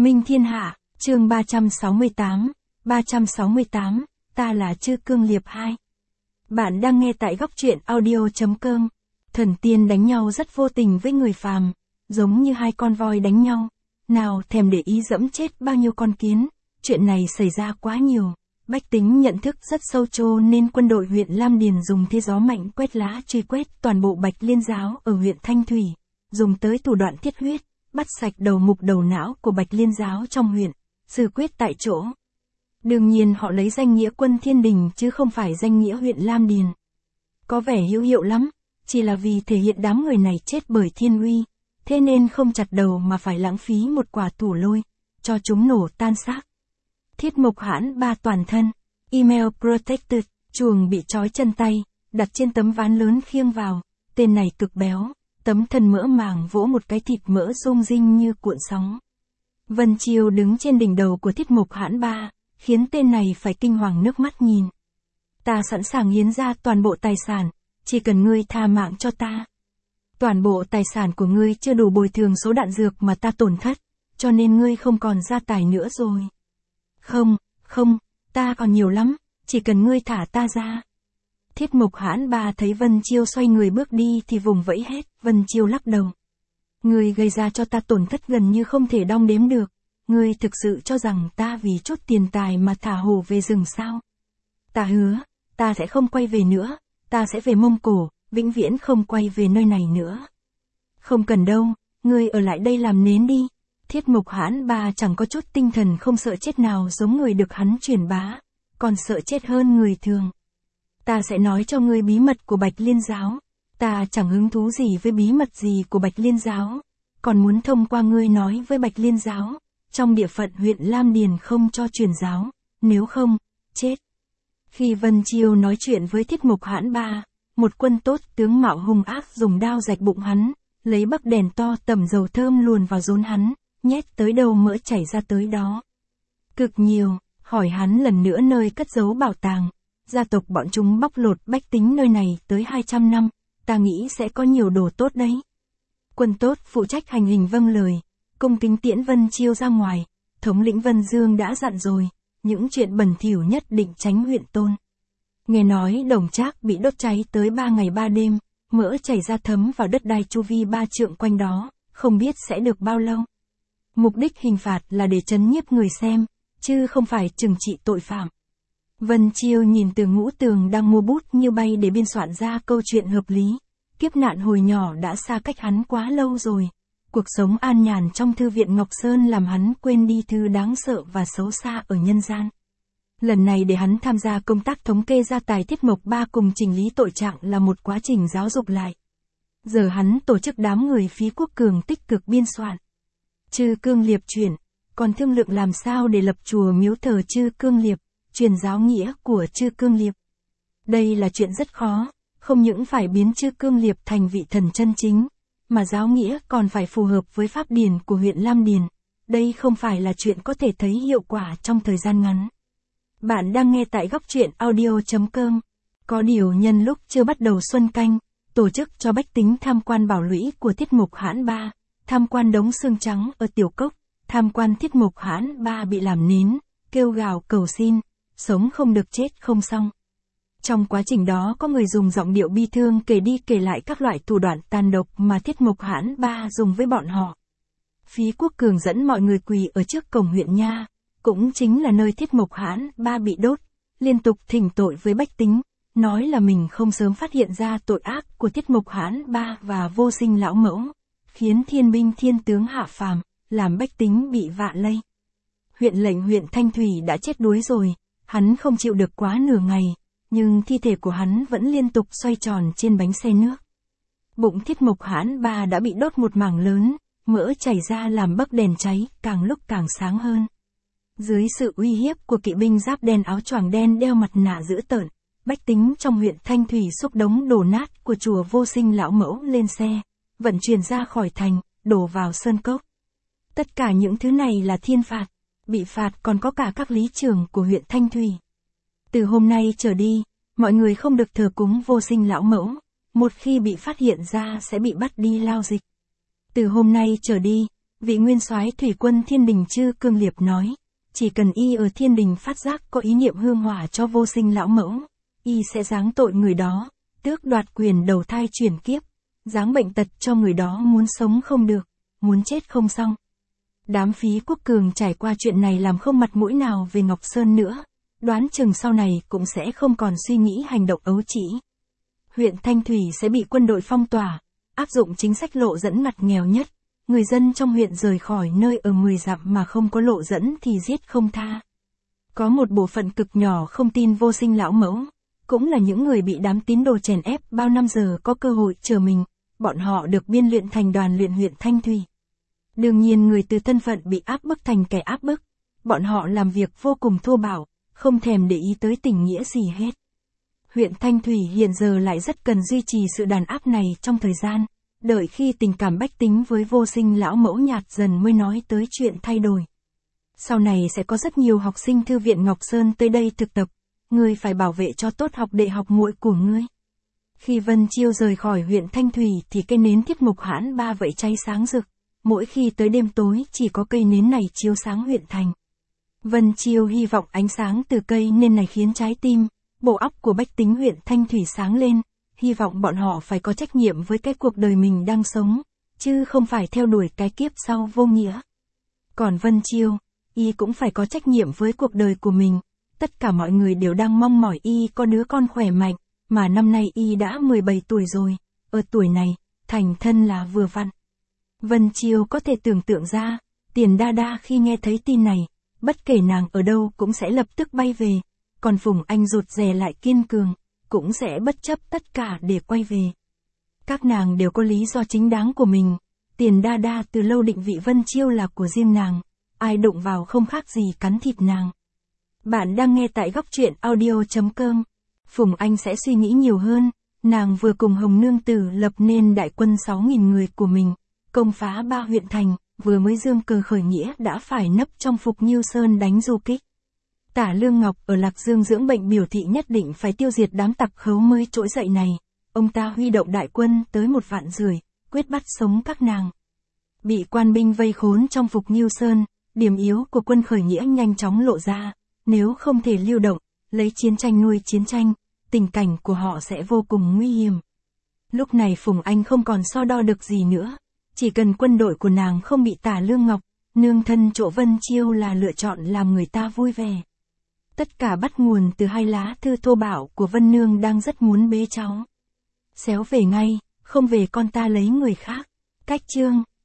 Minh Thiên Hạ, chương 368, ta là Chư Cương Liệp 2. Bạn đang nghe tại góc truyện audio.com. Thần tiên đánh nhau rất vô tình với người phàm, giống như hai con voi đánh nhau, nào thèm để ý dẫm chết bao nhiêu con kiến, chuyện này xảy ra quá nhiều. Bách tính nhận thức rất sâu chô nên quân đội huyện Lam Điền dùng thế gió mạnh quét lá truy quét toàn bộ Bạch Liên giáo ở huyện Thanh Thủy, dùng tới thủ đoạn thiết huyết, bắt sạch đầu mục đầu não của Bạch Liên giáo trong huyện, xử quyết tại chỗ. Đương nhiên họ lấy danh nghĩa quân Thiên Đình chứ không phải danh nghĩa huyện Lam Điền. Có vẻ hữu hiệu lắm, chỉ là vì thể hiện đám người này chết bởi thiên uy, thế nên không chặt đầu mà phải lãng phí một quả thủ lôi, cho chúng nổ tan xác. Thiết Mộc Hãn Ba toàn thân, email protected, chuồng bị trói chân tay, đặt trên tấm ván lớn khiêng vào, tên này cực béo, tấm thân mỡ màng vỗ một cái thịt mỡ rung rinh như cuộn sóng. Vân Chiêu đứng trên đỉnh đầu của Thiết Mộc Hãn Ba, khiến tên này phải kinh hoàng nước mắt nhìn. Ta sẵn sàng hiến ra toàn bộ tài sản, chỉ cần ngươi tha mạng cho ta. Toàn bộ tài sản của ngươi chưa đủ bồi thường số đạn dược mà ta tổn thất, cho nên ngươi không còn gia tài nữa rồi. Không, ta còn nhiều lắm, chỉ cần ngươi thả ta ra. Thiết Mộc Hãn Ba thấy Vân Chiêu xoay người bước đi thì vùng vẫy hết, Vân Chiêu lắc đầu. Ngươi gây ra cho ta tổn thất gần như không thể đong đếm được, ngươi thực sự cho rằng ta vì chút tiền tài mà thả hổ về rừng sao? Ta hứa, ta sẽ không quay về nữa, ta sẽ về Mông Cổ, vĩnh viễn không quay về nơi này nữa. Không cần đâu, ngươi ở lại đây làm nến đi. Thiết Mộc Hãn Ba chẳng có chút tinh thần không sợ chết nào giống người được hắn truyền bá, còn sợ chết hơn người thường. Ta sẽ nói cho ngươi bí mật của Bạch Liên giáo, ta chẳng hứng thú gì với bí mật gì của Bạch Liên giáo, còn muốn thông qua ngươi nói với Bạch Liên giáo, trong địa phận huyện Lam Điền không cho truyền giáo, nếu không, chết. Khi Vân Chiêu nói chuyện với Thiết Mộc Hãn Ba, một quân tốt tướng mạo hung ác dùng đao rạch bụng hắn, lấy bắc đèn to tẩm dầu thơm luồn vào rốn hắn, nhét tới đâu mỡ chảy ra tới đó. Cực nhiều, hỏi hắn lần nữa nơi cất giấu bảo tàng, gia tộc bọn chúng bóc lột bách tính nơi này tới 200 năm, ta nghĩ sẽ có nhiều đồ tốt đấy. Quân tốt phụ trách hành hình vâng lời, cung kính tiễn Vân Chiêu ra ngoài, thống lĩnh Vân Dương đã dặn rồi, những chuyện bẩn thỉu nhất định tránh huyện Tôn. Nghe nói Đồng Trác bị đốt cháy tới 3 ngày 3 đêm, mỡ chảy ra thấm vào đất đai chu vi 3 trượng quanh đó, không biết sẽ được bao lâu. Mục đích hình phạt là để trấn nhiếp người xem, chứ không phải trừng trị tội phạm. Vân Chiêu nhìn Từ Ngũ Tường đang mua bút như bay để biên soạn ra câu chuyện hợp lý. Kiếp nạn hồi nhỏ đã xa cách hắn quá lâu rồi. Cuộc sống an nhàn trong thư viện Ngọc Sơn làm hắn quên đi thứ đáng sợ và xấu xa ở nhân gian. Lần này để hắn tham gia công tác thống kê gia tài Thiết Mộc Ba cùng chỉnh lý tội trạng là một quá trình giáo dục lại. Giờ hắn tổ chức đám người Phí Quốc Cường tích cực biên soạn Chư Cương Liệp chuyển, còn thương lượng làm sao để lập chùa miếu thờ Chư Cương Liệp, truyền giáo nghĩa của Chư Cương Liệp. Đây là chuyện rất khó, không những phải biến Chư Cương Liệp thành vị thần chân chính, mà giáo nghĩa còn phải phù hợp với pháp điển của huyện Lam Điền. Đây không phải là chuyện có thể thấy hiệu quả trong thời gian ngắn. Bạn đang nghe tại góc truyện audio.com. Có điều nhân lúc chưa bắt đầu xuân canh, tổ chức cho bách tính tham quan bảo lũy của Thiết Mộc Hãn Ba, tham quan đống xương trắng ở Tiểu Cốc, tham quan Thiết Mộc Hãn Ba bị làm nến, kêu gào cầu xin, sống không được chết không xong. Trong quá trình đó có người dùng giọng điệu bi thương kể đi kể lại các loại thủ đoạn tàn độc mà Thiết Mộc Hãn Ba dùng với bọn họ. Phí Quốc Cường dẫn mọi người quỳ ở trước cổng huyện Nha, cũng chính là nơi Thiết Mộc Hãn Ba bị đốt, liên tục thỉnh tội với bách tính, nói là mình không sớm phát hiện ra tội ác của Thiết Mộc Hãn Ba và Vô Sinh lão mẫu, khiến thiên binh thiên tướng hạ phàm, làm bách tính bị vạ lây. Huyện lệnh huyện Thanh Thủy đã chết đuối rồi, hắn không chịu được quá nửa ngày, nhưng thi thể của hắn vẫn liên tục xoay tròn trên bánh xe nước. Bụng Thiết Mộc Hãn Ba đã bị đốt một mảng lớn, mỡ chảy ra làm bấc đèn cháy càng lúc càng sáng hơn. Dưới sự uy hiếp của kỵ binh giáp đen áo choàng đen đeo mặt nạ dữ tợn, bách tính trong huyện Thanh Thủy xúc đống đổ nát của chùa Vô Sinh lão mẫu lên xe, vận chuyển ra khỏi thành, đổ vào sơn cốc. Tất cả những thứ này là thiên phạt, bị phạt còn có cả các lý trưởng của huyện Thanh Thủy. Từ hôm nay trở đi, mọi người không được thờ cúng Vô Sinh lão mẫu, một khi bị phát hiện ra sẽ bị bắt đi lao dịch. Từ hôm nay trở đi, Vị nguyên soái thủy quân Thiên Đình Chư Cương Liệp nói, chỉ cần y ở Thiên Đình phát giác có ý niệm hương hỏa cho vô sinh lão mẫu, y sẽ giáng tội người đó, tước đoạt quyền đầu thai chuyển kiếp, giáng bệnh tật cho người đó muốn sống không được, muốn chết không xong. Đám Phí Quốc Cường trải qua chuyện này làm không mặt mũi nào về Ngọc Sơn nữa, đoán chừng sau này cũng sẽ không còn suy nghĩ hành động ấu trĩ. Huyện Thanh Thủy sẽ bị quân đội phong tỏa, áp dụng chính sách lộ dẫn mặt nghèo nhất, người dân trong huyện rời khỏi nơi ở 10 dặm mà không có lộ dẫn thì giết không tha. Có một bộ phận cực nhỏ không tin vô sinh lão mẫu, cũng là những người bị đám tín đồ chèn ép bao năm giờ có cơ hội chờ mình, bọn họ được biên luyện thành đoàn luyện huyện Thanh Thủy. Đương nhiên người từ thân phận bị áp bức thành kẻ áp bức, bọn họ làm việc vô cùng thô bạo, không thèm để ý tới tình nghĩa gì hết. Huyện Thanh Thủy hiện giờ lại rất cần duy trì sự đàn áp này trong thời gian, đợi khi tình cảm bách tính với vô sinh lão mẫu nhạt dần mới nói tới chuyện thay đổi. Sau này sẽ có rất nhiều học sinh thư viện Ngọc Sơn tới đây thực tập, ngươi phải bảo vệ cho tốt học đệ học muội của ngươi. Khi Vân Chiêu rời khỏi huyện Thanh Thủy thì cây nến Thiết Mục Hãn Ba vậy cháy sáng rực, mỗi khi tới đêm tối chỉ có cây nến này chiếu sáng huyện thành. Vân Chiêu hy vọng ánh sáng từ cây nến này khiến trái tim, bộ óc của bách tính huyện Thanh Thủy sáng lên, hy vọng bọn họ phải có trách nhiệm với cái cuộc đời mình đang sống, chứ không phải theo đuổi cái kiếp sau vô nghĩa. Còn Vân Chiêu, y cũng phải có trách nhiệm với cuộc đời của mình, tất cả mọi người đều đang mong mỏi y có đứa con khỏe mạnh, mà năm nay y đã 17 tuổi rồi, ở tuổi này, thành thân là vừa vặn. Vân Chiêu có thể tưởng tượng ra, Tiền Đa Đa khi nghe thấy tin này, bất kể nàng ở đâu cũng sẽ lập tức bay về, còn Phùng Anh rụt rè lại kiên cường, cũng sẽ bất chấp tất cả để quay về. Các nàng đều có lý do chính đáng của mình, Tiền Đa Đa từ lâu định vị Vân Chiêu là của riêng nàng, ai đụng vào không khác gì cắn thịt nàng. Bạn đang nghe tại góc truyện audio.com. Phùng Anh sẽ suy nghĩ nhiều hơn, nàng vừa cùng Hồng Nương Tử lập nên đại quân 6.000 người của mình, công phá 3 huyện thành, vừa mới dương cờ khởi nghĩa đã phải nấp trong Phục Nhiêu Sơn đánh du kích. Tả Lương Ngọc ở Lạc Dương dưỡng bệnh biểu thị nhất định phải tiêu diệt đám tặc khấu mới trỗi dậy này, ông ta huy động đại quân tới 1,5 vạn, quyết bắt sống các nàng. Bị quan binh vây khốn trong Phục Nhiêu Sơn, điểm yếu của quân khởi nghĩa nhanh chóng lộ ra, nếu không thể lưu động, lấy chiến tranh nuôi chiến tranh, tình cảnh của họ sẽ vô cùng nguy hiểm. Lúc này Phùng Anh không còn so đo được gì nữa, chỉ cần quân đội của nàng không bị Tả Lương Ngọc, nương thân chỗ Vân Chiêu là lựa chọn làm người ta vui vẻ. Tất cả bắt nguồn từ 2 lá thư thô bạo của Vân Nương đang rất muốn bế cháu. Xéo về ngay, không về con ta lấy người khác. Cách chương